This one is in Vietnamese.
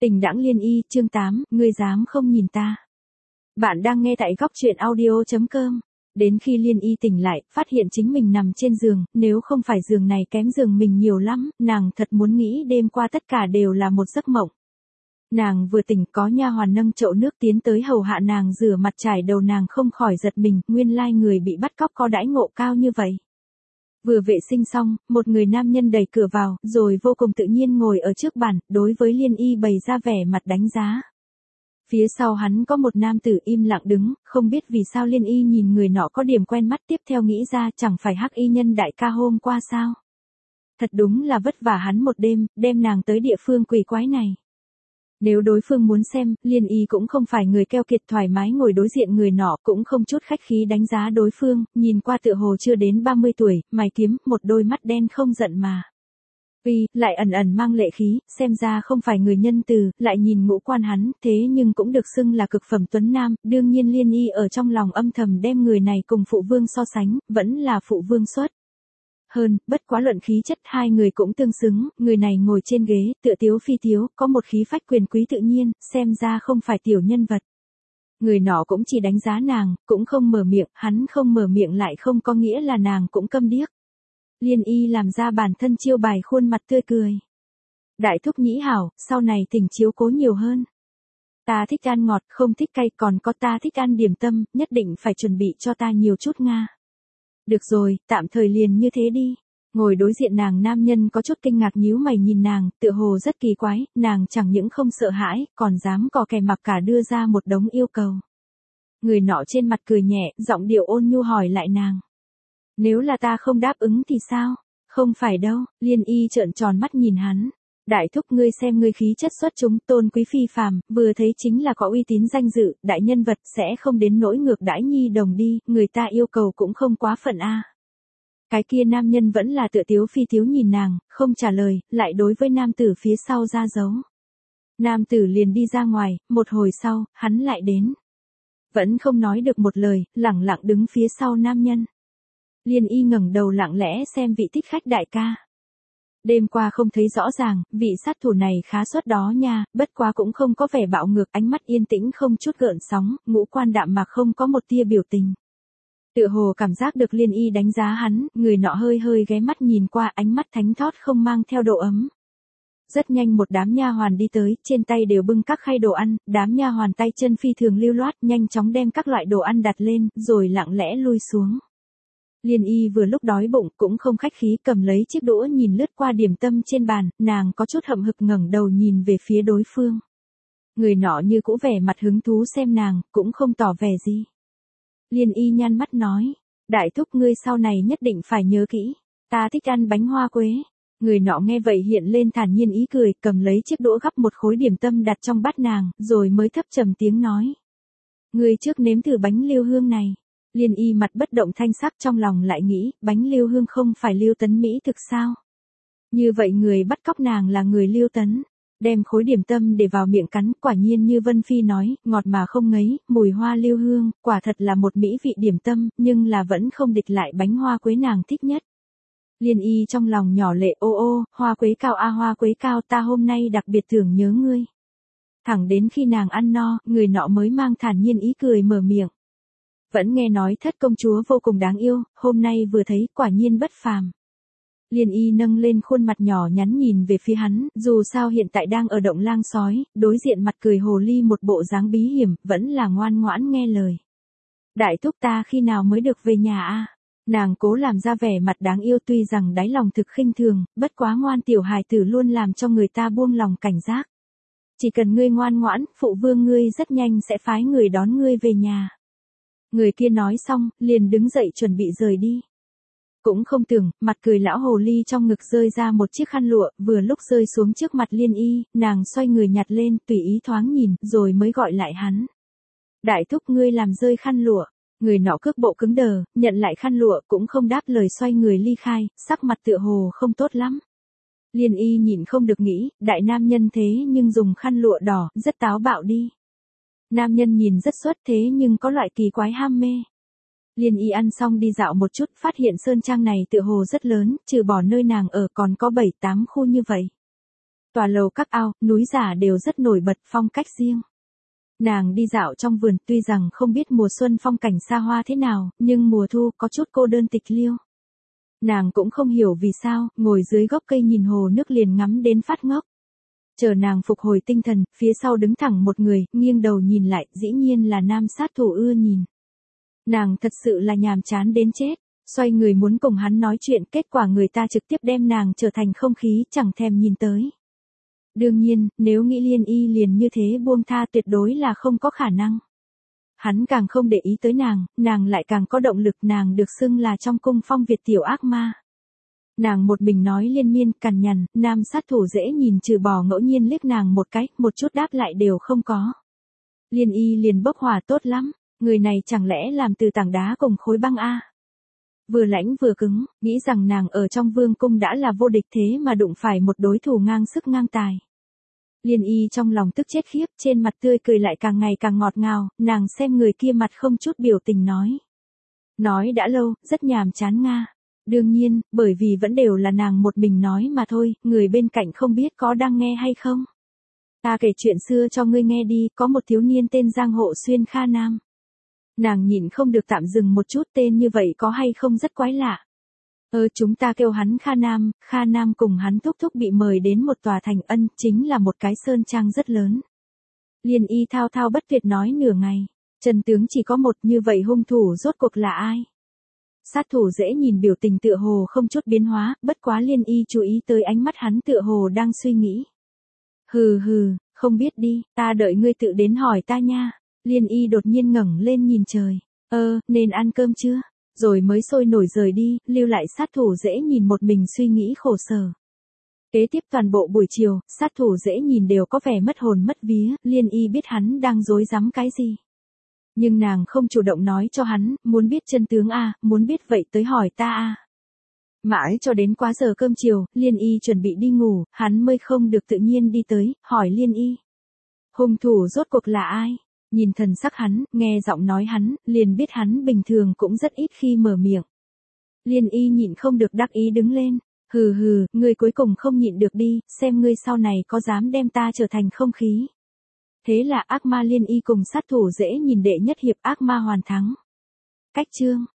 Tình đãng liên y, chương 8, ngươi dám không nhìn ta. Bạn đang nghe tại góc truyện audio.com. Đến khi Liên Y tỉnh lại, phát hiện chính mình nằm trên giường, nếu không phải giường này kém giường mình nhiều lắm, nàng thật muốn nghĩ đêm qua tất cả đều là một giấc mộng. Nàng vừa tỉnh có nha hoàn nâng chậu nước tiến tới hầu hạ nàng rửa mặt trải đầu, nàng không khỏi giật mình, nguyên lai người bị bắt cóc có đãi ngộ cao như vậy. Vừa vệ sinh xong, một người nam nhân đẩy cửa vào, rồi vô cùng tự nhiên ngồi ở trước bàn, đối với Liên Y bày ra vẻ mặt đánh giá. Phía sau hắn có một nam tử im lặng đứng, không biết vì sao Liên Y nhìn người nọ có điểm quen mắt, tiếp theo nghĩ ra chẳng phải Hắc Y nhân đại ca hôm qua sao. Thật đúng là vất vả hắn một đêm, đem nàng tới địa phương quỷ quái này. Nếu đối phương muốn xem, Liên Y cũng không phải người keo kiệt, thoải mái ngồi đối diện người nọ, cũng không chút khách khí đánh giá đối phương, nhìn qua tựa hồ chưa đến 30 tuổi, mày kiếm, một đôi mắt đen không giận mà. Lại ẩn ẩn mang lệ khí, xem ra không phải người nhân từ, lại nhìn ngũ quan hắn, thế nhưng cũng được xưng là cực phẩm tuấn nam, đương nhiên Liên Y ở trong lòng âm thầm đem người này cùng phụ vương so sánh, vẫn là phụ vương xuất. Hơn, bất quá luận khí chất hai người cũng tương xứng, người này ngồi trên ghế, tựa tiếu phi tiếu, có một khí phách quyền quý tự nhiên, xem ra không phải tiểu nhân vật. Người nọ cũng chỉ đánh giá nàng, cũng không mở miệng, hắn không mở miệng lại không có nghĩa là nàng cũng câm điếc. Liên Y làm ra bản thân chiêu bài khuôn mặt tươi cười. Đại thúc nhĩ hảo, sau này tỉnh chiếu cố nhiều hơn. Ta thích ăn ngọt, không thích cay, còn có ta thích ăn điểm tâm, nhất định phải chuẩn bị cho ta nhiều chút Nga. Được rồi, tạm thời liền như thế đi. Ngồi đối diện nàng nam nhân có chút kinh ngạc nhíu mày nhìn nàng, tựa hồ rất kỳ quái, nàng chẳng những không sợ hãi, còn dám cò kè mặc cả đưa ra một đống yêu cầu. Người nọ trên mặt cười nhẹ, giọng điệu ôn nhu hỏi lại nàng. Nếu là ta không đáp ứng thì sao? Không phải đâu, Liên Y trợn tròn mắt nhìn hắn. Đại thúc ngươi xem ngươi khí chất xuất chúng, tôn quý phi phàm, vừa thấy chính là có uy tín danh dự, đại nhân vật, sẽ không đến nỗi ngược đãi nhi đồng đi, người ta yêu cầu cũng không quá phận a. Cái kia nam nhân vẫn là tựa tiếu phi tiếu nhìn nàng, không trả lời, lại đối với nam tử phía sau ra dấu. Nam tử liền đi ra ngoài, một hồi sau, hắn lại đến. Vẫn không nói được một lời, lẳng lặng đứng phía sau nam nhân. Liên Y ngẩng đầu lặng lẽ xem vị thích khách đại ca. Đêm qua không thấy rõ ràng, vị sát thủ này khá xuất đó nha, bất quá cũng không có vẻ bạo ngược, ánh mắt yên tĩnh không chút gợn sóng, ngũ quan đạm mạc không có một tia biểu tình. Tựa hồ cảm giác được Liên Y đánh giá hắn, người nọ hơi hơi ghé mắt nhìn qua, ánh mắt thánh thót không mang theo độ ấm. Rất nhanh một đám nha hoàn đi tới, trên tay đều bưng các khay đồ ăn, đám nha hoàn tay chân phi thường lưu loát, nhanh chóng đem các loại đồ ăn đặt lên, rồi lặng lẽ lui xuống. Liên Y vừa lúc đói bụng, cũng không khách khí cầm lấy chiếc đũa nhìn lướt qua điểm tâm trên bàn, nàng có chút hậm hực ngẩng đầu nhìn về phía đối phương. Người nọ như cũ vẻ mặt hứng thú xem nàng, cũng không tỏ vẻ gì. Liên Y nhăn mắt nói, đại thúc ngươi sau này nhất định phải nhớ kỹ, ta thích ăn bánh hoa quế. Người nọ nghe vậy hiện lên thản nhiên ý cười, cầm lấy chiếc đũa gắp một khối điểm tâm đặt trong bát nàng, rồi mới thấp trầm tiếng nói. Ngươi trước nếm thử bánh liêu hương này. Liên Y mặt bất động thanh sắc, trong lòng lại nghĩ, bánh liêu hương không phải Liêu Tấn Mỹ thực sao? Như vậy người bắt cóc nàng là người Liêu Tấn. Đem khối điểm tâm để vào miệng cắn, quả nhiên như Vân Phi nói, ngọt mà không ngấy, mùi hoa liêu hương, quả thật là một mỹ vị điểm tâm, nhưng là vẫn không địch lại bánh hoa quế nàng thích nhất. Liên Y trong lòng nhỏ lệ, ô ô, hoa quế cao a hoa quế cao, ta hôm nay đặc biệt tưởng nhớ ngươi. Thẳng đến khi nàng ăn no, người nọ mới mang thản nhiên ý cười mở miệng. Vẫn nghe nói thất công chúa vô cùng đáng yêu, hôm nay vừa thấy quả nhiên bất phàm. Liên Y nâng lên khuôn mặt nhỏ nhắn nhìn về phía hắn, dù sao hiện tại đang ở động lang sói, đối diện mặt cười hồ ly một bộ dáng bí hiểm, vẫn là ngoan ngoãn nghe lời. Đại thúc ta khi nào mới được về nhà a? Nàng cố làm ra vẻ mặt đáng yêu, tuy rằng đáy lòng thực khinh thường, bất quá ngoan tiểu hài tử luôn làm cho người ta buông lòng cảnh giác. Chỉ cần ngươi ngoan ngoãn, phụ vương ngươi rất nhanh sẽ phái người đón ngươi về nhà. Người kia nói xong, liền đứng dậy chuẩn bị rời đi. Cũng không tưởng, mặt cười lão hồ ly trong ngực rơi ra một chiếc khăn lụa, vừa lúc rơi xuống trước mặt Liên Y, nàng xoay người nhặt lên, tùy ý thoáng nhìn, rồi mới gọi lại hắn. Đại thúc ngươi làm rơi khăn lụa. Người nọ cước bộ cứng đờ, nhận lại khăn lụa, cũng không đáp lời, xoay người ly khai, sắc mặt tựa hồ không tốt lắm. Liên Y nhìn không được nghĩ, đại nam nhân thế nhưng dùng khăn lụa đỏ, rất táo bạo đi. Nam nhân nhìn rất xuất thế nhưng có loại kỳ quái ham mê. Liên Y ăn xong đi dạo một chút, phát hiện sơn trang này tựa hồ rất lớn, trừ bỏ nơi nàng ở còn có 7-8 khu như vậy. Tòa lầu các ao, núi giả đều rất nổi bật phong cách riêng. Nàng đi dạo trong vườn, tuy rằng không biết mùa xuân phong cảnh xa hoa thế nào, nhưng mùa thu có chút cô đơn tịch liêu. Nàng cũng không hiểu vì sao, ngồi dưới gốc cây nhìn hồ nước liền ngắm đến phát ngốc. Chờ nàng phục hồi tinh thần, phía sau đứng thẳng một người, nghiêng đầu nhìn lại, dĩ nhiên là nam sát thủ ưa nhìn. Nàng thật sự là nhàm chán đến chết, xoay người muốn cùng hắn nói chuyện, kết quả người ta trực tiếp đem nàng trở thành không khí, chẳng thèm nhìn tới. Đương nhiên, nếu nghĩ Liên Y liền như thế buông tha tuyệt đối là không có khả năng. Hắn càng không để ý tới nàng lại càng có động lực, nàng được xưng là trong cung phong Việt tiểu ác ma. Nàng một mình nói liên miên cằn nhằn, nam sát thủ dễ nhìn trừ bỏ ngẫu nhiên liếc nàng một cái, một chút đáp lại đều không có. Liên Y liền bốc hỏa tốt lắm, người này chẳng lẽ làm từ tảng đá cùng khối băng a? Vừa lãnh vừa cứng, nghĩ rằng nàng ở trong vương cung đã là vô địch thế mà đụng phải một đối thủ ngang sức ngang tài. Liên Y trong lòng tức chết khiếp, trên mặt tươi cười lại càng ngày càng ngọt ngào, nàng xem người kia mặt không chút biểu tình nói. Nói đã lâu, rất nhàm chán nga. Đương nhiên, bởi vì vẫn đều là nàng một mình nói mà thôi, người bên cạnh không biết có đang nghe hay không. Ta kể chuyện xưa cho ngươi nghe đi, có một thiếu niên tên Giang Hộ Xuyên Kha Nam. Nàng nhịn không được tạm dừng một chút, tên như vậy có hay không rất quái lạ. Chúng ta kêu hắn Kha Nam cùng hắn thúc thúc bị mời đến một tòa thành ân, chính là một cái sơn trang rất lớn. Liên Y thao thao bất tuyệt nói nửa ngày, Trần tướng chỉ có một, như vậy hung thủ rốt cuộc là ai? Sát thủ dễ nhìn biểu tình tựa hồ không chút biến hóa, bất quá Liên Y chú ý tới ánh mắt hắn tựa hồ đang suy nghĩ. Hừ, không biết đi, ta đợi ngươi tự đến hỏi ta nha. Liên Y đột nhiên ngẩng lên nhìn trời. Nên ăn cơm chưa? Rồi mới sôi nổi rời đi, lưu lại sát thủ dễ nhìn một mình suy nghĩ khổ sở. Kế tiếp toàn bộ buổi chiều, sát thủ dễ nhìn đều có vẻ mất hồn mất vía, Liên Y biết hắn đang rối rắm cái gì. Nhưng nàng không chủ động nói cho hắn, muốn biết chân tướng à, muốn biết vậy tới hỏi ta à. Mãi cho đến quá giờ cơm chiều, Liên Y chuẩn bị đi ngủ, hắn mới không được tự nhiên đi tới, hỏi Liên Y. Hung thủ rốt cuộc là ai? Nhìn thần sắc hắn, nghe giọng nói hắn, liền biết hắn bình thường cũng rất ít khi mở miệng. Liên Y nhịn không được đắc ý đứng lên. Hừ, ngươi cuối cùng không nhịn được đi, xem ngươi sau này có dám đem ta trở thành không khí. Thế là ác ma Liên Y cùng sát thủ dễ nhìn đệ nhất hiệp ác ma hoàn thắng. Cách chương